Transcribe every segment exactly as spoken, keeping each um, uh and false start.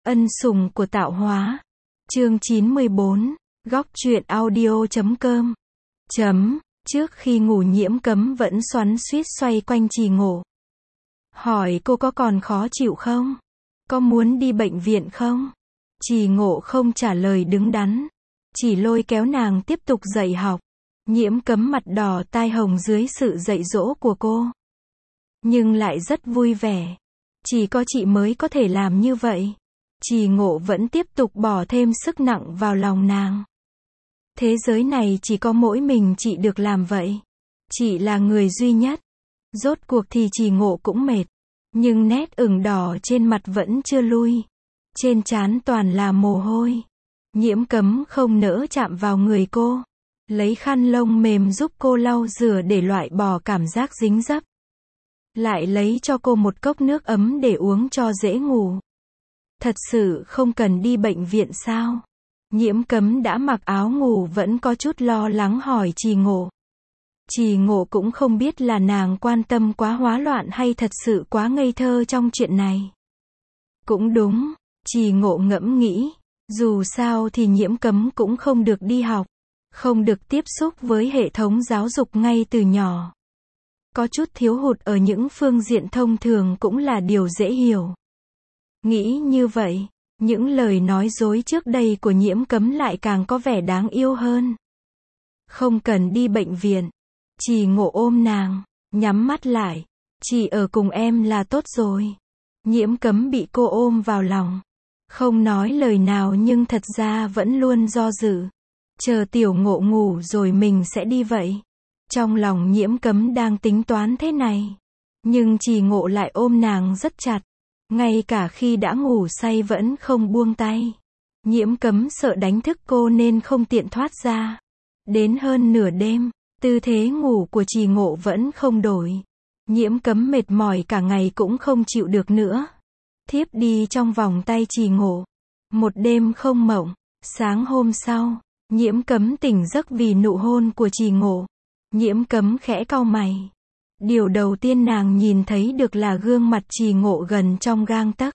Ân sủng của tạo hóa. Chương chín mươi bốn, góc truyện audio chấm com. Chấm, trước khi ngủ Nhiễm Cấm vẫn xoắn xuýt xoay quanh Trì Ngộ. Hỏi cô có còn khó chịu không? Có muốn đi bệnh viện không? Trì Ngộ không trả lời đứng đắn, chỉ lôi kéo nàng tiếp tục dạy học. Nhiễm Cấm mặt đỏ tai hồng dưới sự dạy dỗ của cô, nhưng lại rất vui vẻ. Chỉ có chị mới có thể làm như vậy. Trì Ngộ vẫn tiếp tục bỏ thêm sức nặng vào lòng nàng. Thế giới này chỉ có mỗi mình chị được làm vậy. Chị là người duy nhất. Rốt cuộc thì Trì Ngộ cũng mệt, nhưng nét ửng đỏ trên mặt vẫn chưa lui. Trên trán toàn là mồ hôi. Nhiễm Cấm không nỡ chạm vào người cô, lấy khăn lông mềm giúp cô lau rửa để loại bỏ cảm giác dính dấp. Lại lấy cho cô một cốc nước ấm để uống cho dễ ngủ. Thật sự không cần đi bệnh viện sao? Nhiễm Cấm đã mặc áo ngủ vẫn có chút lo lắng hỏi Trì Ngộ. Trì Ngộ cũng không biết là nàng quan tâm quá hóa loạn hay thật sự quá ngây thơ trong chuyện này. Cũng đúng, Trì Ngộ ngẫm nghĩ, dù sao thì Nhiễm Cấm cũng không được đi học, không được tiếp xúc với hệ thống giáo dục ngay từ nhỏ. Có chút thiếu hụt ở những phương diện thông thường cũng là điều dễ hiểu. Nghĩ như vậy, những lời nói dối trước đây của Nhiễm Cấm lại càng có vẻ đáng yêu hơn. Không cần đi bệnh viện. Trì Ngộ ôm nàng, nhắm mắt lại. Chỉ ở cùng em là tốt rồi. Nhiễm Cấm bị cô ôm vào lòng, không nói lời nào nhưng thật ra vẫn luôn do dự. Chờ Tiểu Ngộ ngủ rồi mình sẽ đi vậy. Trong lòng Nhiễm Cấm đang tính toán thế này, nhưng Trì Ngộ lại ôm nàng rất chặt. Ngay cả khi đã ngủ say vẫn không buông tay. Nhiễm Cấm sợ đánh thức cô nên không tiện thoát ra. Đến hơn nửa đêm, tư thế ngủ của Trì Ngộ vẫn không đổi. Nhiễm Cấm mệt mỏi cả ngày cũng không chịu được nữa. Thiếp đi trong vòng tay Trì Ngộ. Một đêm không mộng. Sáng hôm sau, Nhiễm Cấm tỉnh giấc vì nụ hôn của Trì Ngộ. Nhiễm Cấm khẽ cau mày. Điều đầu tiên nàng nhìn thấy được là gương mặt Trì Ngộ gần trong gang tấc.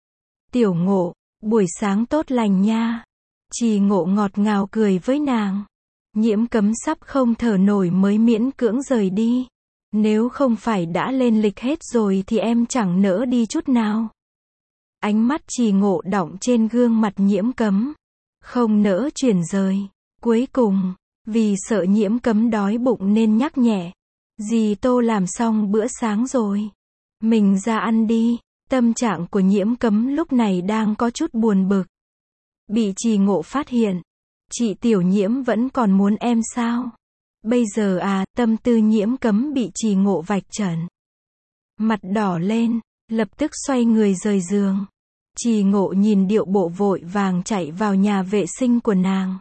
Tiểu Ngộ, buổi sáng tốt lành nha. Trì Ngộ ngọt ngào cười với nàng. Nhiễm Cấm sắp không thở nổi mới miễn cưỡng rời đi. Nếu không phải đã lên lịch hết rồi thì em chẳng nỡ đi chút nào. Ánh mắt Trì Ngộ đọng trên gương mặt Nhiễm Cấm, không nỡ chuyển rời. Cuối cùng, vì sợ Nhiễm Cấm đói bụng nên nhắc nhẹ. Dì Tô làm xong bữa sáng rồi. Mình ra ăn đi. Tâm trạng của Nhiễm Cấm lúc này đang có chút buồn bực. Bị Trì Ngộ phát hiện. Chị Tiểu Nhiễm vẫn còn muốn em sao? Bây giờ à, tâm tư Nhiễm Cấm bị Trì Ngộ vạch trần. Mặt đỏ lên, lập tức xoay người rời giường. Trì Ngộ nhìn điệu bộ vội vàng chạy vào nhà vệ sinh của nàng.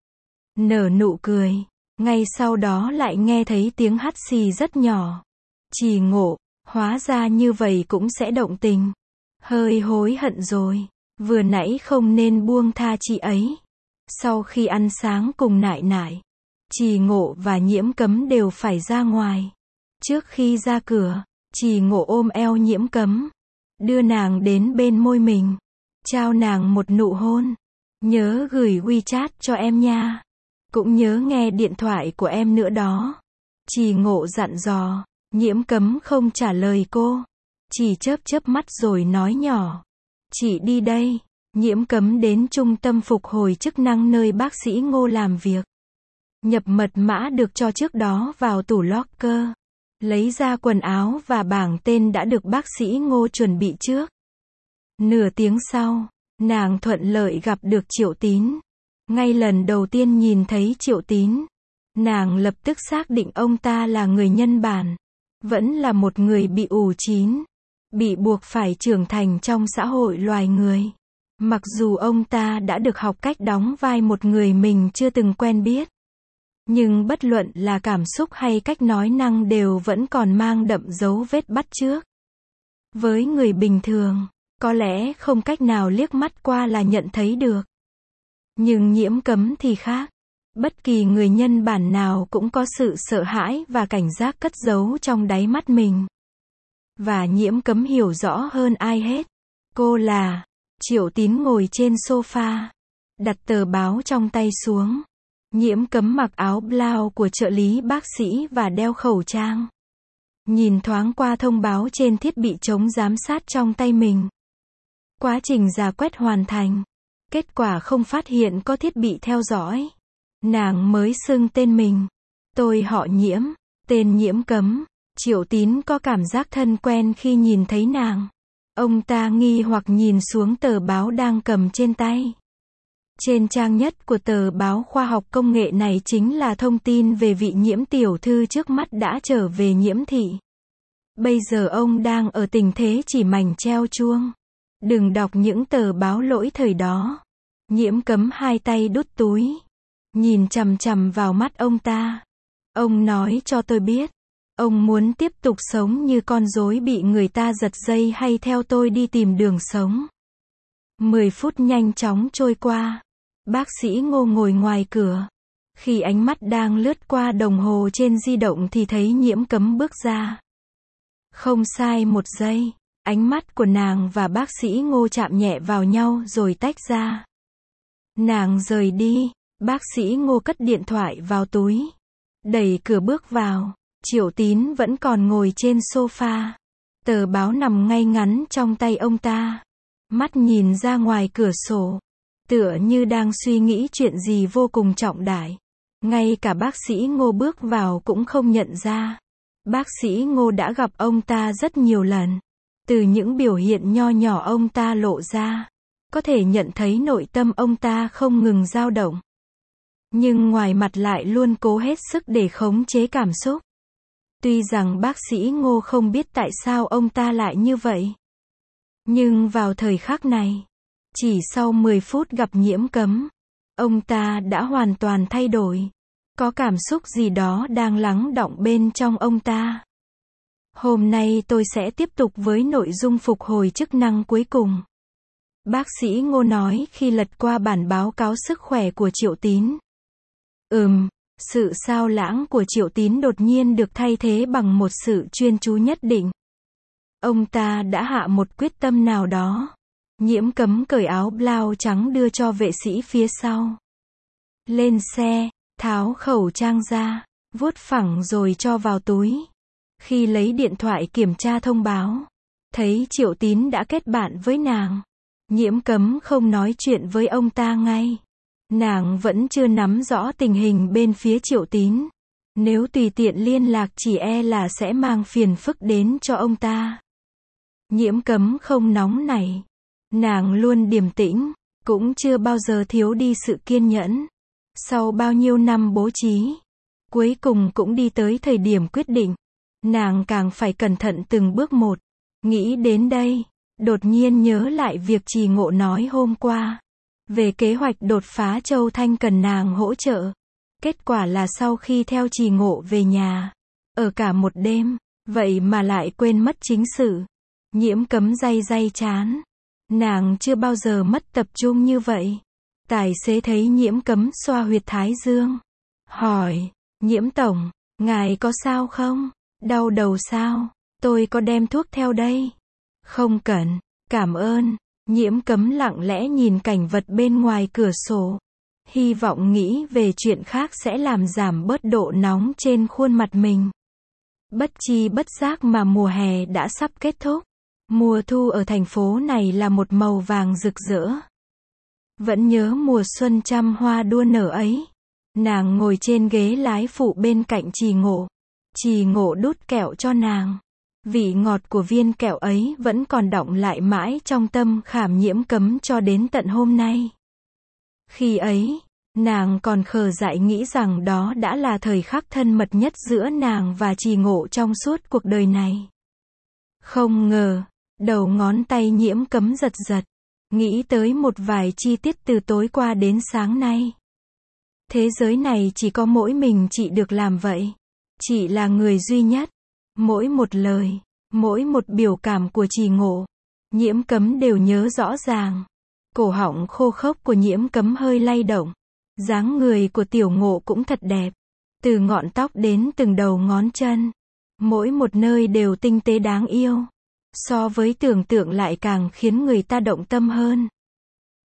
Nở nụ cười. Ngay sau đó lại nghe thấy tiếng hắt xì rất nhỏ. Trì Ngộ, hóa ra như vậy cũng sẽ động tình. Hơi hối hận rồi. Vừa nãy không nên buông tha chị ấy. Sau khi ăn sáng cùng nại nại, Trì Ngộ và Nhiễm Cấm đều phải ra ngoài. Trước khi ra cửa, Trì Ngộ ôm eo Nhiễm Cấm, đưa nàng đến bên môi mình, trao nàng một nụ hôn. Nhớ gửi WeChat cho em nha. Cũng nhớ nghe điện thoại của em nữa đó. Trì Ngộ dặn dò. Nhiễm Cấm không trả lời cô, chỉ chớp chớp mắt rồi nói nhỏ. Chị đi đây. Nhiễm Cấm đến trung tâm phục hồi chức năng nơi bác sĩ Ngô làm việc. Nhập mật mã được cho trước đó vào tủ locker. Lấy ra quần áo và bảng tên đã được bác sĩ Ngô chuẩn bị trước. Nửa tiếng sau, nàng thuận lợi gặp được Triệu Tín. Ngay lần đầu tiên nhìn thấy Triệu Tín, nàng lập tức xác định ông ta là người nhân bản. Vẫn là một người bị ủ chín, bị buộc phải trưởng thành trong xã hội loài người. Mặc dù ông ta đã được học cách đóng vai một người mình chưa từng quen biết, nhưng bất luận là cảm xúc hay cách nói năng đều vẫn còn mang đậm dấu vết bắt chước. Với người bình thường, có lẽ không cách nào liếc mắt qua là nhận thấy được. Nhưng Nhiễm Cấm thì khác. Bất kỳ người nhân bản nào cũng có sự sợ hãi và cảnh giác cất giấu trong đáy mắt mình. Và Nhiễm Cấm hiểu rõ hơn ai hết. Cô là Triệu Tín ngồi trên sofa, đặt tờ báo trong tay xuống. Nhiễm Cấm mặc áo blau của trợ lý bác sĩ và đeo khẩu trang. Nhìn thoáng qua thông báo trên thiết bị chống giám sát trong tay mình. Quá trình rà quét hoàn thành. Kết quả không phát hiện có thiết bị theo dõi. Nàng mới xưng tên mình. Tôi họ Nhiễm, tên Nhiễm Cấm. Triệu Tín có cảm giác thân quen khi nhìn thấy nàng. Ông ta nghi hoặc nhìn xuống tờ báo đang cầm trên tay. Trên trang nhất của tờ báo khoa học công nghệ này chính là thông tin về vị Nhiễm tiểu thư trước mắt đã trở về Nhiễm thị. Bây giờ ông đang ở tình thế chỉ mảnh treo chuông. Đừng đọc những tờ báo lỗi thời đó. Nhiễm Cấm hai tay đút túi. Nhìn chằm chằm vào mắt ông ta. Ông nói cho tôi biết. Ông muốn tiếp tục sống như con rối bị người ta giật dây hay theo tôi đi tìm đường sống. Mười phút nhanh chóng trôi qua. Bác sĩ Ngô ngồi ngoài cửa. Khi ánh mắt đang lướt qua đồng hồ trên di động thì thấy Nhiễm Cấm bước ra. Không sai một giây, ánh mắt của nàng và bác sĩ Ngô chạm nhẹ vào nhau rồi tách ra. Nàng rời đi, bác sĩ Ngô cất điện thoại vào túi. Đẩy cửa bước vào, Triệu Tín vẫn còn ngồi trên sofa. Tờ báo nằm ngay ngắn trong tay ông ta. Mắt nhìn ra ngoài cửa sổ. Tựa như đang suy nghĩ chuyện gì vô cùng trọng đại. Ngay cả bác sĩ Ngô bước vào cũng không nhận ra. Bác sĩ Ngô đã gặp ông ta rất nhiều lần. Từ những biểu hiện nho nhỏ ông ta lộ ra, có thể nhận thấy nội tâm ông ta không ngừng dao động. Nhưng ngoài mặt lại luôn cố hết sức để khống chế cảm xúc. Tuy rằng bác sĩ Ngô không biết tại sao ông ta lại như vậy. Nhưng vào thời khắc này, chỉ sau mười phút gặp Nhiễm Cấm, ông ta đã hoàn toàn thay đổi. Có cảm xúc gì đó đang lắng đọng bên trong ông ta. Hôm nay tôi sẽ tiếp tục với nội dung phục hồi chức năng cuối cùng. Bác sĩ Ngô nói khi lật qua bản báo cáo sức khỏe của Triệu Tín. Ừm, sự sao lãng của Triệu Tín đột nhiên được thay thế bằng một sự chuyên chú nhất định. Ông ta đã hạ một quyết tâm nào đó. Nhiễm Cấm cởi áo blau trắng đưa cho vệ sĩ phía sau. Lên xe, tháo khẩu trang ra, vuốt phẳng rồi cho vào túi. Khi lấy điện thoại kiểm tra thông báo, thấy Triệu Tín đã kết bạn với nàng. Nhiễm Cấm không nói chuyện với ông ta ngay. Nàng vẫn chưa nắm rõ tình hình bên phía Triệu Tín. Nếu tùy tiện liên lạc chỉ e là sẽ mang phiền phức đến cho ông ta. Nhiễm Cấm không nóng nảy. Nàng luôn điềm tĩnh, cũng chưa bao giờ thiếu đi sự kiên nhẫn. Sau bao nhiêu năm bố trí, cuối cùng cũng đi tới thời điểm quyết định. Nàng càng phải cẩn thận từng bước một. Nghĩ đến đây, đột nhiên nhớ lại việc Trì Ngộ nói hôm qua. Về kế hoạch đột phá Châu Thanh cần nàng hỗ trợ. Kết quả là sau khi theo Trì Ngộ về nhà, ở cả một đêm, vậy mà lại quên mất chính sự. Nhiễm Cấm day day chán. Nàng chưa bao giờ mất tập trung như vậy. Tài xế thấy Nhiễm Cấm xoa huyệt thái dương. Hỏi, Nhiễm Tổng, ngài có sao không? Đau đầu sao? Tôi có đem thuốc theo đây. Không cần, cảm ơn. Nhiễm Cấm lặng lẽ nhìn cảnh vật bên ngoài cửa sổ. Hy vọng nghĩ về chuyện khác sẽ làm giảm bớt độ nóng trên khuôn mặt mình. Bất chi bất giác mà mùa hè đã sắp kết thúc. Mùa thu ở thành phố này là một màu vàng rực rỡ. Vẫn nhớ mùa xuân trăm hoa đua nở ấy. Nàng ngồi trên ghế lái phụ bên cạnh Trì Ngộ. Trì Ngộ đút kẹo cho nàng. Vị ngọt của viên kẹo ấy vẫn còn đọng lại mãi trong tâm khảm Nhiễm Cấm cho đến tận hôm nay. Khi ấy, nàng còn khờ dại nghĩ rằng đó đã là thời khắc thân mật nhất giữa nàng và Trì Ngộ trong suốt cuộc đời này. Không ngờ, đầu ngón tay Nhiễm Cấm giật giật. Nghĩ tới một vài chi tiết từ tối qua đến sáng nay. Thế giới này chỉ có mỗi mình chị được làm vậy. Chị là người duy nhất. Mỗi một lời, mỗi một biểu cảm của Trì Ngộ, Nhiễm Cấm đều nhớ rõ ràng. Cổ họng khô khốc của Nhiễm Cấm hơi lay động. Dáng người của Tiểu Ngộ cũng thật đẹp. Từ ngọn tóc đến từng đầu ngón chân. Mỗi một nơi đều tinh tế đáng yêu. So với tưởng tượng lại càng khiến người ta động tâm hơn.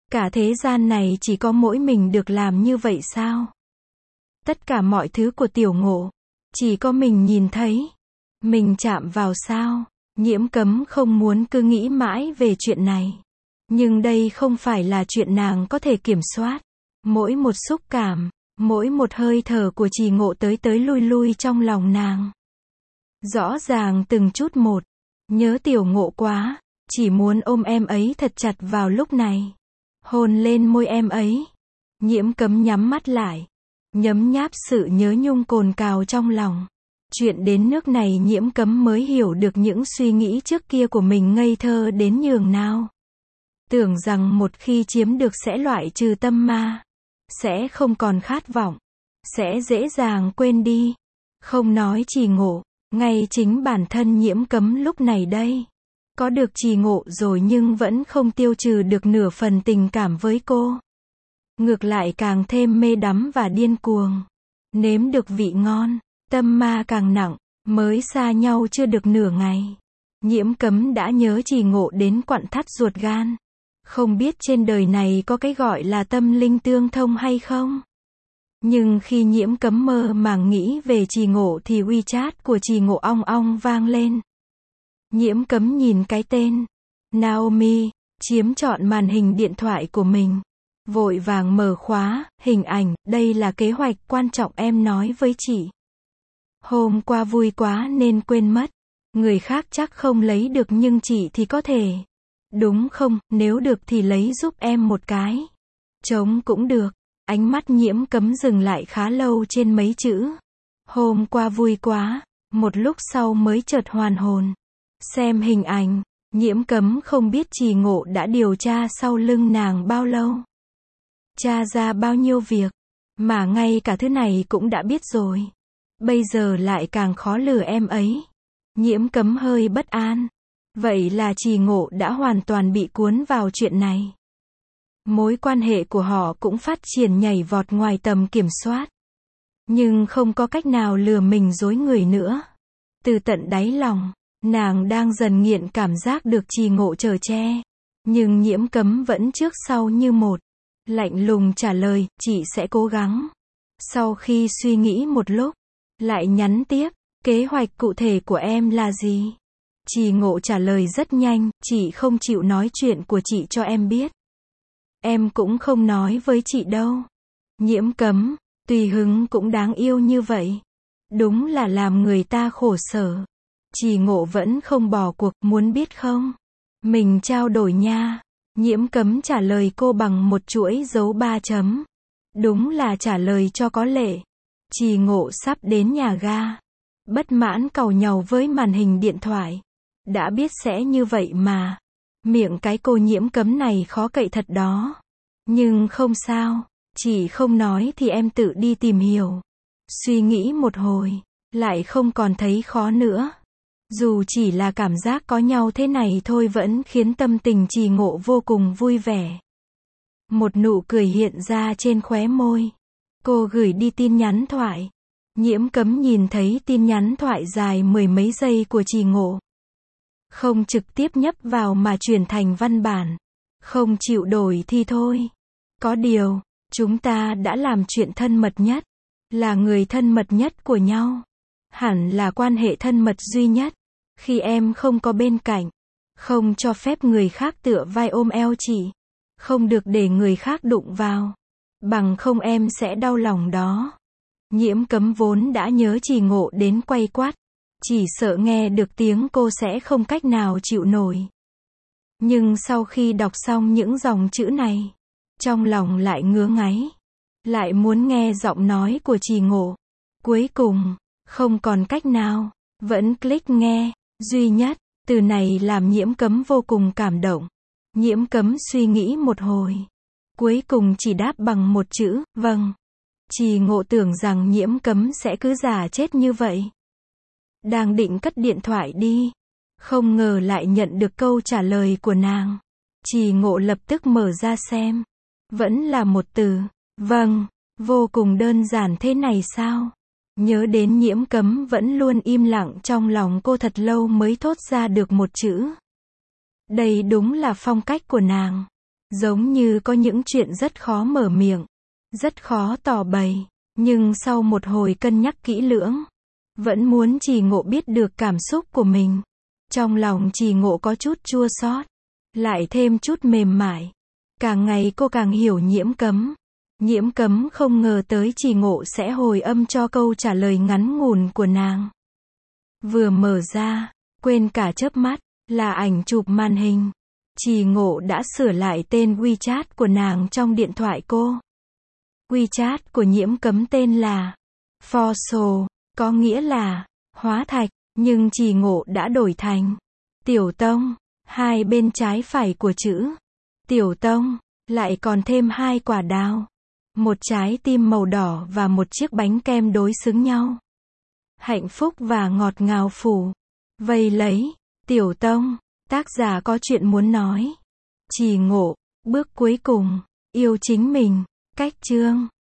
Cả thế gian này chỉ có mỗi mình được làm như vậy sao? Tất cả mọi thứ của Tiểu Ngộ, chỉ có mình nhìn thấy. Mình chạm vào sao? Nhiễm Cấm không muốn cứ nghĩ mãi về chuyện này. Nhưng đây không phải là chuyện nàng có thể kiểm soát. Mỗi một xúc cảm, mỗi một hơi thở của Trì Ngộ tới tới lui lui trong lòng nàng. Rõ ràng từng chút một. Nhớ Tiểu Ngộ quá, chỉ muốn ôm em ấy thật chặt vào lúc này. Hôn lên môi em ấy. Nhiễm Cấm nhắm mắt lại, nhấm nháp sự nhớ nhung cồn cào trong lòng. Chuyện đến nước này Nhiễm Cấm mới hiểu được những suy nghĩ trước kia của mình ngây thơ đến nhường nào. Tưởng rằng một khi chiếm được sẽ loại trừ tâm ma, sẽ không còn khát vọng, sẽ dễ dàng quên đi. Không nói Trì Ngộ, ngay chính bản thân Nhiễm Cấm lúc này đây. Có được Trì Ngộ rồi nhưng vẫn không tiêu trừ được nửa phần tình cảm với cô. Ngược lại càng thêm mê đắm và điên cuồng. Nếm được vị ngon, tâm ma càng nặng, mới xa nhau chưa được nửa ngày. Nhiễm Cấm đã nhớ Trì Ngộ đến quặn thắt ruột gan. Không biết trên đời này có cái gọi là tâm linh tương thông hay không? Nhưng khi Nhiễm Cấm mơ màng nghĩ về Trì Ngộ thì WeChat của Trì Ngộ ong ong vang lên. Nhiễm Cấm nhìn cái tên Naomi chiếm trọn màn hình điện thoại của mình. Vội vàng mở khóa, hình ảnh, đây là kế hoạch quan trọng em nói với chị. Hôm qua vui quá nên quên mất. Người khác chắc không lấy được nhưng chị thì có thể. Đúng không, nếu được thì lấy giúp em một cái. Trống cũng được. Ánh mắt Nhiễm Cấm dừng lại khá lâu trên mấy chữ. Hôm qua vui quá, một lúc sau mới chợt hoàn hồn. Xem hình ảnh, Nhiễm Cấm không biết Trì Ngộ đã điều tra sau lưng nàng bao lâu. Tra ra bao nhiêu việc, mà ngay cả thứ này cũng đã biết rồi. Bây giờ lại càng khó lừa em ấy. Nhiễm Cấm hơi bất an. Vậy là Trì Ngộ đã hoàn toàn bị cuốn vào chuyện này. Mối quan hệ của họ cũng phát triển nhảy vọt ngoài tầm kiểm soát. Nhưng không có cách nào lừa mình dối người nữa. Từ tận đáy lòng, nàng đang dần nghiện cảm giác được Trì Ngộ chở che. Nhưng Nhiễm Cấm vẫn trước sau như một. Lạnh lùng trả lời, chị sẽ cố gắng. Sau khi suy nghĩ một lúc, lại nhắn tiếp, kế hoạch cụ thể của em là gì? Trì Ngộ trả lời rất nhanh, chị không chịu nói chuyện của chị cho em biết. Em cũng không nói với chị đâu. Nhiễm Cấm, tùy hứng cũng đáng yêu như vậy. Đúng là làm người ta khổ sở. Trì Ngộ vẫn không bỏ cuộc, muốn biết không? Mình trao đổi nha. Nhiễm Cấm trả lời cô bằng một chuỗi dấu ba chấm. Đúng là trả lời cho có lệ. Trì Ngộ sắp đến nhà ga. Bất mãn càu nhàu với màn hình điện thoại. Đã biết sẽ như vậy mà. Miệng cái cô Nhiễm Cấm này khó cậy thật đó. Nhưng không sao. Chỉ không nói thì em tự đi tìm hiểu. Suy nghĩ một hồi. Lại không còn thấy khó nữa. Dù chỉ là cảm giác có nhau thế này thôi vẫn khiến tâm tình Trì Ngộ vô cùng vui vẻ. Một nụ cười hiện ra trên khóe môi. Cô gửi đi tin nhắn thoại. Nhiễm Cấm nhìn thấy tin nhắn thoại dài mười mấy giây của Trì Ngộ. Không trực tiếp nhấp vào mà chuyển thành văn bản. Không chịu đổi thì thôi. Có điều, chúng ta đã làm chuyện thân mật nhất. Là người thân mật nhất của nhau. Hẳn là quan hệ thân mật duy nhất. Khi em không có bên cạnh. Không cho phép người khác tựa vai ôm eo chị. Không được để người khác đụng vào. Bằng không em sẽ đau lòng đó. Nhiễm Cấm vốn đã nhớ Trì Ngộ đến quay quắt. Chỉ sợ nghe được tiếng cô sẽ không cách nào chịu nổi. Nhưng sau khi đọc xong những dòng chữ này, trong lòng lại ngứa ngáy. Lại muốn nghe giọng nói của Trì Ngộ. Cuối cùng, không còn cách nào, vẫn click nghe. Duy nhất, từ này làm Nhiễm Cấm vô cùng cảm động. Nhiễm Cấm suy nghĩ một hồi. Cuối cùng chỉ đáp bằng một chữ, vâng. Trì Ngộ tưởng rằng Nhiễm Cấm sẽ cứ giả chết như vậy. Đang định cất điện thoại đi. Không ngờ lại nhận được câu trả lời của nàng. Trì Ngộ lập tức mở ra xem. Vẫn là một từ, vâng, vô cùng đơn giản thế này sao? Nhớ đến Nhiễm Cấm vẫn luôn im lặng trong lòng cô thật lâu mới thốt ra được một chữ. Đây đúng là phong cách của nàng. Giống như có những chuyện rất khó mở miệng, rất khó tỏ bày, nhưng sau một hồi cân nhắc kỹ lưỡng, vẫn muốn Trì Ngộ biết được cảm xúc của mình. Trong lòng Trì Ngộ có chút chua xót, lại thêm chút mềm mại. Càng ngày cô càng hiểu Nhiễm Cấm. Nhiễm Cấm không ngờ tới Trì Ngộ sẽ hồi âm cho câu trả lời ngắn ngủn của nàng. Vừa mở ra, quên cả chớp mắt, là ảnh chụp màn hình. Trì Ngộ đã sửa lại tên WeChat của nàng trong điện thoại cô. WeChat của Nhiễm Cấm tên là Forso, có nghĩa là hóa thạch, nhưng Trì Ngộ đã đổi thành Tiểu Tông, hai bên trái phải của chữ Tiểu Tông, lại còn thêm hai quả đào, một trái tim màu đỏ và một chiếc bánh kem đối xứng nhau. Hạnh phúc và ngọt ngào phủ vây lấy Tiểu Tông. Tác giả có chuyện muốn nói. Trì Ngộ, bước cuối cùng, yêu chính mình. Cách chương